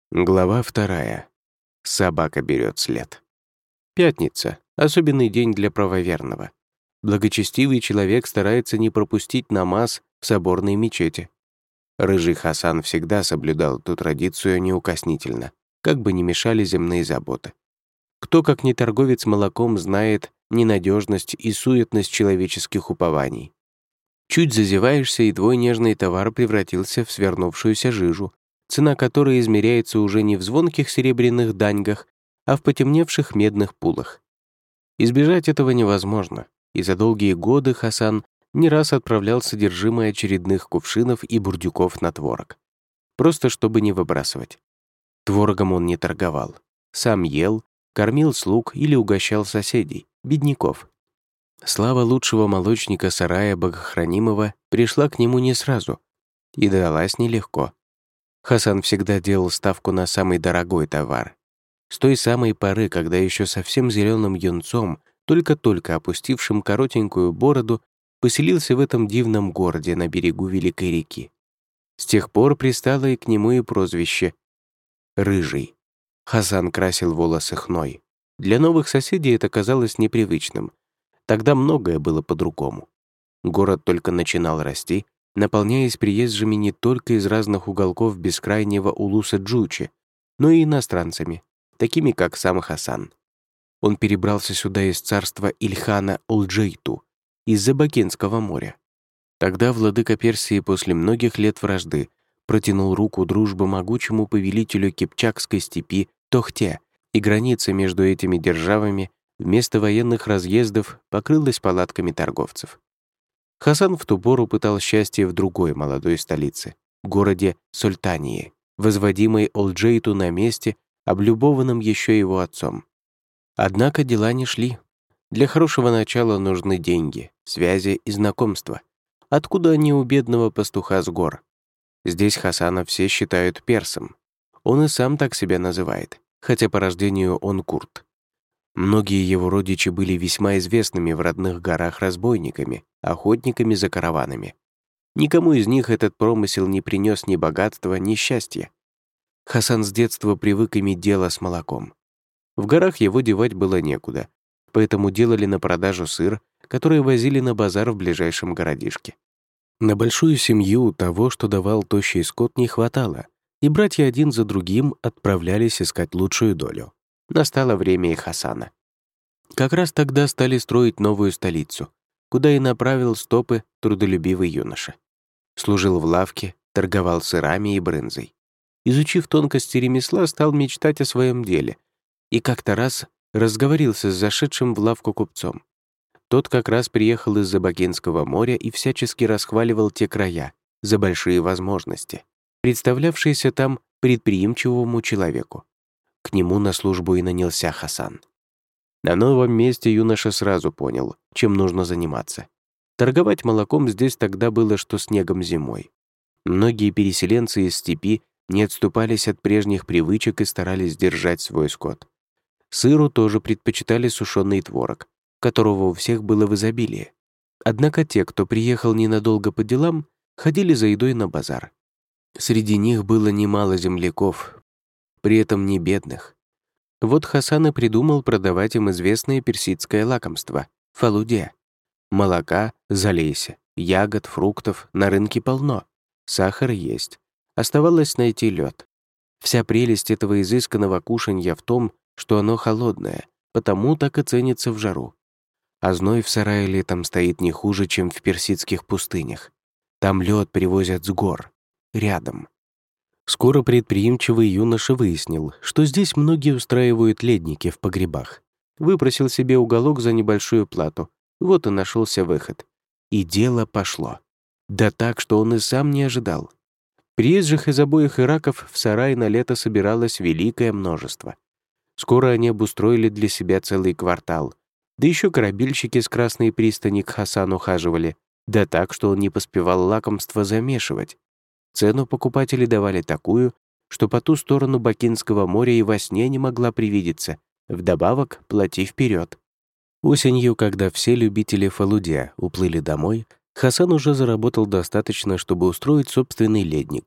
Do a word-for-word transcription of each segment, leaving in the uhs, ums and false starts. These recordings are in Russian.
Глава вторая. Собака берет след. Пятница. Особенный день для правоверного. Благочестивый человек старается не пропустить намаз в соборной мечети. Рыжий Хасан всегда соблюдал эту традицию неукоснительно, как бы ни мешали земные заботы. Кто, как не торговец молоком, знает ненадежность и суетность человеческих упований. Чуть зазеваешься, и твой нежный товар превратился в свернувшуюся жижу, цена которой измеряется уже не в звонких серебряных даньгах, а в потемневших медных пулах. Избежать этого невозможно, и за долгие годы Хасан не раз отправлял содержимое очередных кувшинов и бурдюков на творог, просто чтобы не выбрасывать. Творогом он не торговал, сам ел, кормил слуг или угощал соседей, бедняков. Слава лучшего молочника сарая Богохранимого пришла к нему не сразу и далась нелегко. Хасан всегда делал ставку на самый дорогой товар. С той самой поры, когда еще совсем зеленым юнцом, только-только опустившим коротенькую бороду, поселился в этом дивном городе на берегу Великой реки. С тех пор пристало и к нему и прозвище «Рыжий». Хасан красил волосы хной. Для новых соседей это казалось непривычным. Тогда многое было по-другому. Город только начинал расти, наполняясь приезжими не только из разных уголков бескрайнего улуса Джучи, но и иностранцами, такими как сам Хасан. Он перебрался сюда из царства Ильхана Олджейту, из-за Бакинского моря. Тогда владыка Персии после многих лет вражды протянул руку дружбы могучему повелителю Кипчакской степи Тохте, и граница между этими державами вместо военных разъездов покрылась палатками торговцев. Хасан в ту пору пытал счастье в другой молодой столице, городе Султании, возводимой Олджейту на месте, облюбованном еще его отцом. Однако дела не шли. Для хорошего начала нужны деньги, связи и знакомства. Откуда они у бедного пастуха с гор? Здесь Хасана все считают персом. Он и сам так себя называет, хотя по рождению он курд. Многие его родичи были весьма известными в родных горах разбойниками, охотниками за караванами. Никому из них этот промысел не принес ни богатства, ни счастья. Хасан с детства привык иметь дело с молоком. В горах его девать было некуда, поэтому делали на продажу сыр, который возили на базар в ближайшем городишке. На большую семью того, что давал тощий скот, не хватало, и братья один за другим отправлялись искать лучшую долю. Настало время и Хасана. Как раз тогда стали строить новую столицу, куда и направил стопы трудолюбивый юноша. Служил в лавке, торговал сырами и брынзой. Изучив тонкости ремесла, стал мечтать о своем деле и как-то раз разговорился с зашедшим в лавку купцом. Тот как раз приехал из-за Бакинского моря и всячески расхваливал те края за большие возможности, представлявшиеся там предприимчивому человеку. К нему на службу и нанялся Хасан. На новом месте юноша сразу понял, чем нужно заниматься. Торговать молоком здесь тогда было, что снегом зимой. Многие переселенцы из степи не отступались от прежних привычек и старались держать свой скот. Сыру тоже предпочитали сушеный творог, которого у всех было в изобилии. Однако те, кто приехал ненадолго по делам, ходили за едой на базар. Среди них было немало земляков, при этом не бедных. Вот Хасан и придумал продавать им известное персидское лакомство — фалуде. Молока залейся, ягод, фруктов на рынке полно, сахар есть. Оставалось найти лед. Вся прелесть этого изысканного кушанья в том, что оно холодное, потому так и ценится в жару. А зной в сарае летом стоит не хуже, чем в персидских пустынях. Там лед привозят с гор, рядом. Скоро предприимчивый юноша выяснил, что здесь многие устраивают ледники в погребах. Выпросил себе уголок за небольшую плату. Вот и нашелся выход. И дело пошло. Да так, что он и сам не ожидал. Приезжих из обоих Ираков в сарай на лето собиралось великое множество. Скоро они обустроили для себя целый квартал. Да еще корабельщики с Красной пристани к Хасану ухаживали. Да так, что он не поспевал лакомства замешивать. Цену покупатели давали такую, что по ту сторону Бакинского моря и во сне не могла привидеться. Вдобавок, плати вперед. Осенью, когда все любители фалуде уплыли домой, Хасан уже заработал достаточно, чтобы устроить собственный ледник.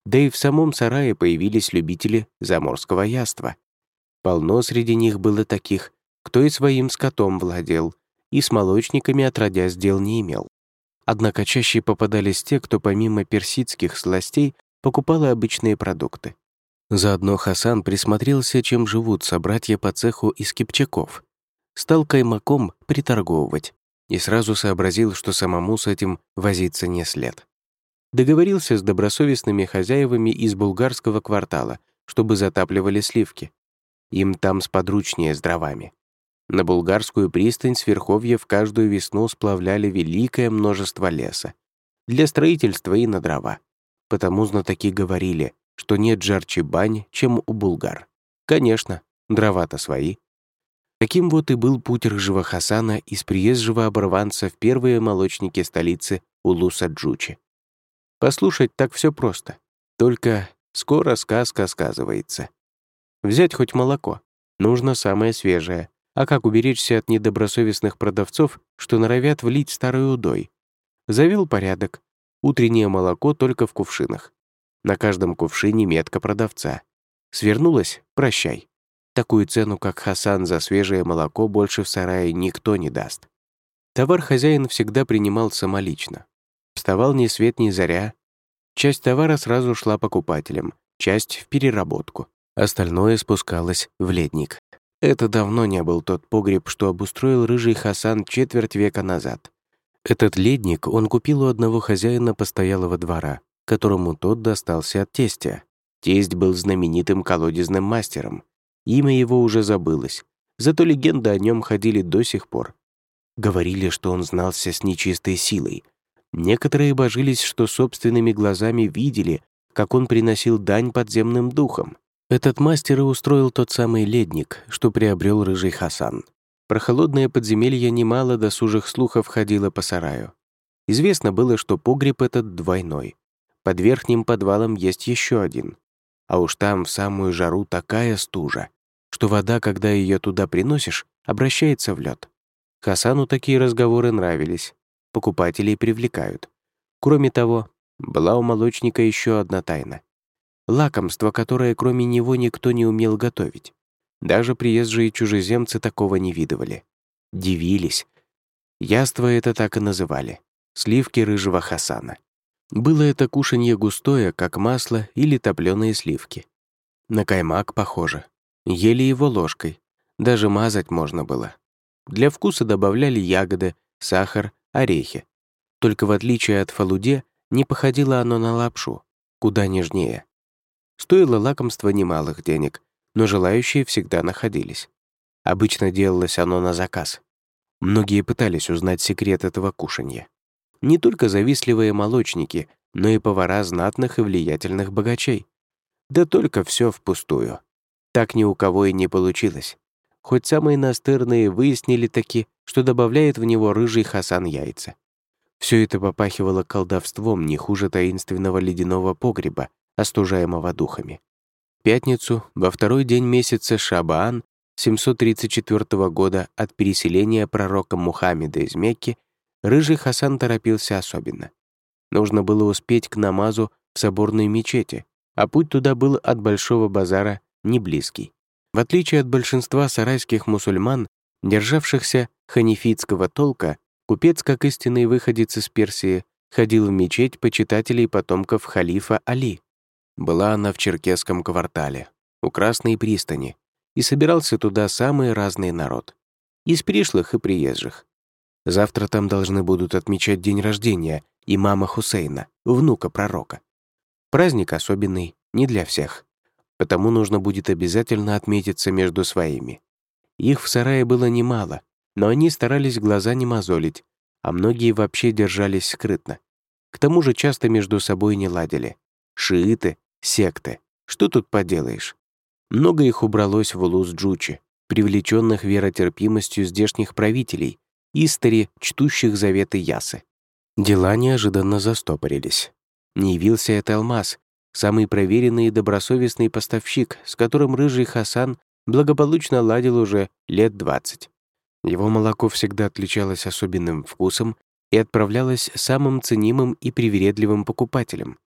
Да и в самом сарае появились любители заморского яства. Полно среди них было таких, кто и своим скотом владел, и с молочниками отродясь дел не имел. Однако чаще попадались те, кто помимо персидских сластей покупал и обычные продукты. Заодно Хасан присмотрелся, чем живут собратья по цеху из кипчаков. Стал каймаком приторговывать и сразу сообразил, что самому с этим возиться не след. Договорился с добросовестными хозяевами из булгарского квартала, чтобы затапливали сливки. Им там сподручнее с дровами. На булгарскую пристань с верховьев каждую весну сплавляли великое множество леса для строительства и на дрова. Потому знатоки говорили, что нет жарче бань, чем у булгар. Конечно, дрова-то свои. Таким вот и был путь рыжего Хасана из приезжего оборванца в первые молочники столицы Улуса-Джучи. Послушать так все просто. Только скоро сказка сказывается. Взять хоть молоко. Нужно самое свежее. А как уберечься от недобросовестных продавцов, что норовят влить старый удой? Завел порядок. Утреннее молоко только в кувшинах. На каждом кувшине метка продавца. Свернулась — прощай. Такую цену, как Хасан, за свежее молоко больше в сарае никто не даст. Товар хозяин всегда принимал самолично. Вставал ни свет ни заря. Часть товара сразу шла покупателям, часть — в переработку. Остальное спускалось в ледник. Это давно не был тот погреб, что обустроил рыжий Хасан четверть века назад. Этот ледник он купил у одного хозяина постоялого двора, которому тот достался от тестя. Тесть был знаменитым колодезным мастером. Имя его уже забылось, зато легенды о нем ходили до сих пор. Говорили, что он знался с нечистой силой. Некоторые божились, что собственными глазами видели, как он приносил дань подземным духам. Этот мастер и устроил тот самый ледник, что приобрел рыжий Хасан. Про холодное подземелье немало досужих слухов ходило по сараю. Известно было, что погреб этот двойной. Под верхним подвалом есть еще один. А уж там в самую жару такая стужа, что вода, когда ее туда приносишь, обращается в лед. Хасану такие разговоры нравились. Покупателей привлекают. Кроме того, была у молочника еще одна тайна. Лакомство, которое кроме него никто не умел готовить. Даже приезжие чужеземцы такого не видывали. Дивились. Яство это так и называли. Сливки рыжего Хасана. Было это кушанье густое, как масло или топлёные сливки. На каймак похоже. Ели его ложкой. Даже мазать можно было. Для вкуса добавляли ягоды, сахар, орехи. Только в отличие от фалуде, не походило оно на лапшу, куда нежнее. Стоило лакомство немалых денег, но желающие всегда находились. Обычно делалось оно на заказ. Многие пытались узнать секрет этого кушанья. Не только завистливые молочники, но и повара знатных и влиятельных богачей. Да только все впустую. Так ни у кого и не получилось. Хоть самые настырные выяснили таки, что добавляет в него рыжий Хасан яйца. Все это попахивало колдовством не хуже таинственного ледяного погреба, остужаемого духами. В пятницу, во второй день месяца Шабаан семьсот тридцать четвёртого года от переселения пророка Мухаммеда из Мекки, рыжий Хасан торопился особенно. Нужно было успеть к намазу в соборной мечети, а путь туда был от Большого базара не близкий. В отличие от большинства сарайских мусульман, державшихся ханифитского толка, купец, как истинный выходец из Персии, ходил в мечеть почитателей потомков халифа Али. Была она в черкесском квартале, у Красной пристани, и собирался туда самый разный народ. Из пришлых и приезжих. Завтра там должны будут отмечать день рождения имама Хусейна, внука пророка. Праздник особенный, не для всех. Потому нужно будет обязательно отметиться между своими. Их в сарае было немало, но они старались глаза не мозолить, а многие вообще держались скрытно. К тому же часто между собой не ладили. Шииты, секты. Что тут поделаешь? Много их убралось в Улус-Джучи, привлеченных веротерпимостью здешних правителей, истори, чтущих заветы Ясы. Дела неожиданно застопорились. Не явился это Алмаз, самый проверенный и добросовестный поставщик, с которым рыжий Хасан благополучно ладил уже лет двадцать. Его молоко всегда отличалось особенным вкусом и отправлялось самым ценимым и привередливым покупателям.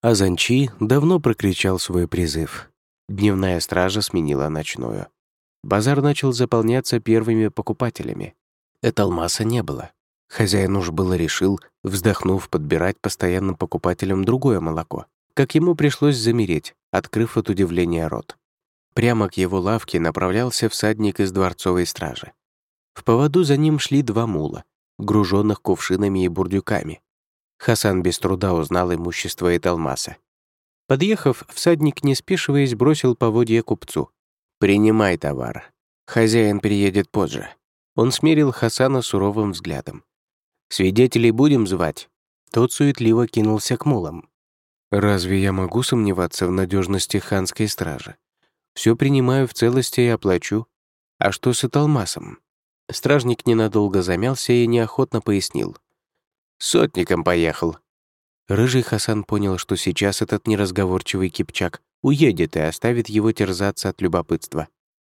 А Занчи давно прокричал свой призыв. Дневная стража сменила ночную. Базар начал заполняться первыми покупателями. Эталмаса не было. Хозяин уж было решил, вздохнув, подбирать постоянным покупателям другое молоко. Как ему пришлось замереть, открыв от удивления рот. Прямо к его лавке направлялся всадник из дворцовой стражи. В поводу за ним шли два мула, груженных кувшинами и бурдюками. Хасан без труда узнал имущество Эталмаса. Подъехав, всадник, не спешиваясь, бросил поводья купцу. «Принимай товар. Хозяин приедет позже». Он смерил Хасана суровым взглядом. «Свидетелей будем звать?» Тот суетливо кинулся к мулам. «Разве я могу сомневаться в надежности ханской стражи? Все принимаю в целости и оплачу. А что с Эталмасом?» Стражник ненадолго замялся и неохотно пояснил. «Сотником поехал». Рыжий Хасан понял, что сейчас этот неразговорчивый кипчак уедет и оставит его терзаться от любопытства.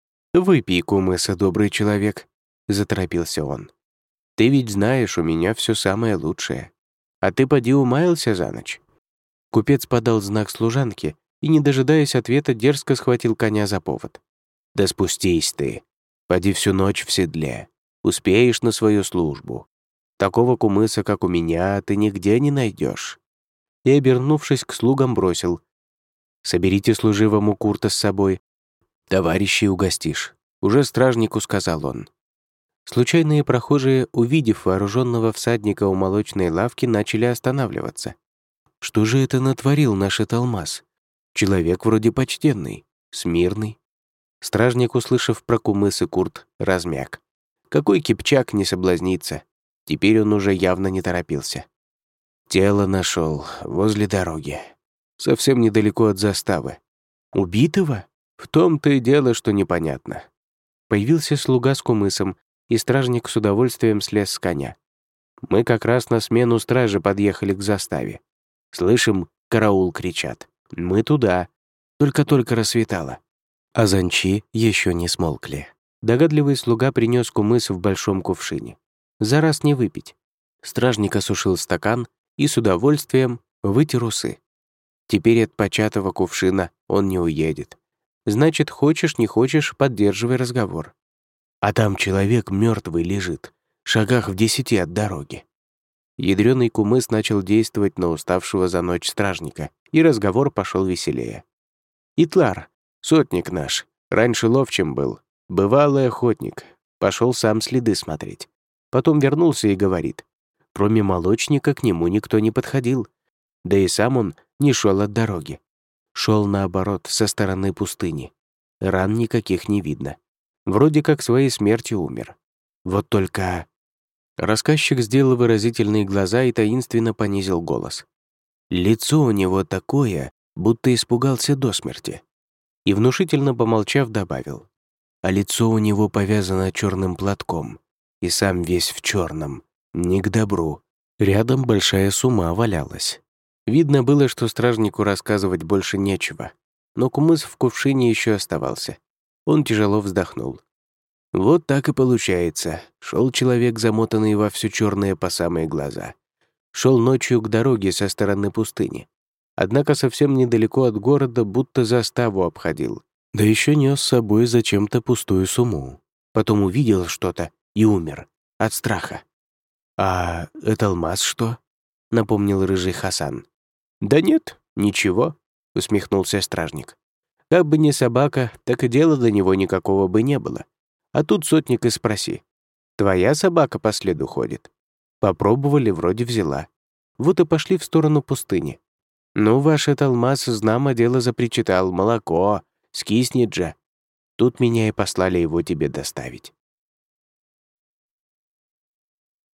«Выпей кумыса, добрый человек», — заторопился он. «Ты ведь знаешь, у меня все самое лучшее. А ты поди умаялся за ночь». Купец подал знак служанке и, не дожидаясь ответа, дерзко схватил коня за повод. «Да спустись ты. Поди всю ночь в седле. Успеешь на свою службу. Такого кумыса, как у меня, ты нигде не найдешь». И, обернувшись к слугам, бросил. «Соберите служивому Курта с собой. Товарищей угостишь», — уже стражнику сказал он. Случайные прохожие, увидев вооруженного всадника у молочной лавки, начали останавливаться. Что же это натворил наш Эталмас? Человек вроде почтенный, смирный. Стражник, услышав про кумыс и Курт, размяк. Какой кипчак не соблазнится? Теперь он уже явно не торопился. Тело нашел возле дороги, совсем недалеко от заставы. Убитого? В том-то и дело, что непонятно. Появился слуга с кумысом, и стражник с удовольствием слез с коня. Мы как раз на смену стражи подъехали к заставе. Слышим, караул кричат. Мы туда. Только-только рассветало. А Занчи еще не смолкли. Догадливый слуга принес кумыс в большом кувшине. За раз не выпить. Стражник осушил стакан и с удовольствием вытер усы. Теперь от початого кувшина он не уедет. Значит, хочешь, не хочешь, поддерживай разговор. А там человек мертвый лежит, шагах в десяти от дороги. Ядрёный кумыс начал действовать на уставшего за ночь стражника, и разговор пошел веселее. «Итлар, сотник наш, раньше ловчим был, бывалый охотник, пошел сам следы смотреть. Потом вернулся и говорит, кроме молочника к нему никто не подходил, да и сам он не шел от дороги. Шел наоборот, со стороны пустыни. Ран никаких не видно. Вроде как своей смертью умер. Вот только...» Рассказчик сделал выразительные глаза и таинственно понизил голос. Лицо у него такое, будто испугался до смерти. И внушительно помолчав, добавил. А лицо у него повязано черным платком, и сам весь в черном. Не к добру. Рядом большая сума валялась. Видно было, что стражнику рассказывать больше нечего, но кумыс в кувшине еще оставался. Он тяжело вздохнул. Вот так и получается. Шел человек, замотанный во все черное по самые глаза. Шел ночью к дороге со стороны пустыни. Однако совсем недалеко от города будто заставу обходил. Да еще нес с собой зачем-то пустую сумму. Потом увидел что-то и умер. От страха. «А Эталмас что?» — напомнил рыжий Хасан. «Да нет, ничего», — усмехнулся стражник. «Как бы не собака, так и дела до него никакого бы не было. А тут сотник и спроси. Твоя собака по следу ходит?» Попробовали, вроде взяла. Вот и пошли в сторону пустыни. «Ну, ваш Эталмас, знамо дело, запричитал, молоко, скиснет же. Тут меня и послали его тебе доставить».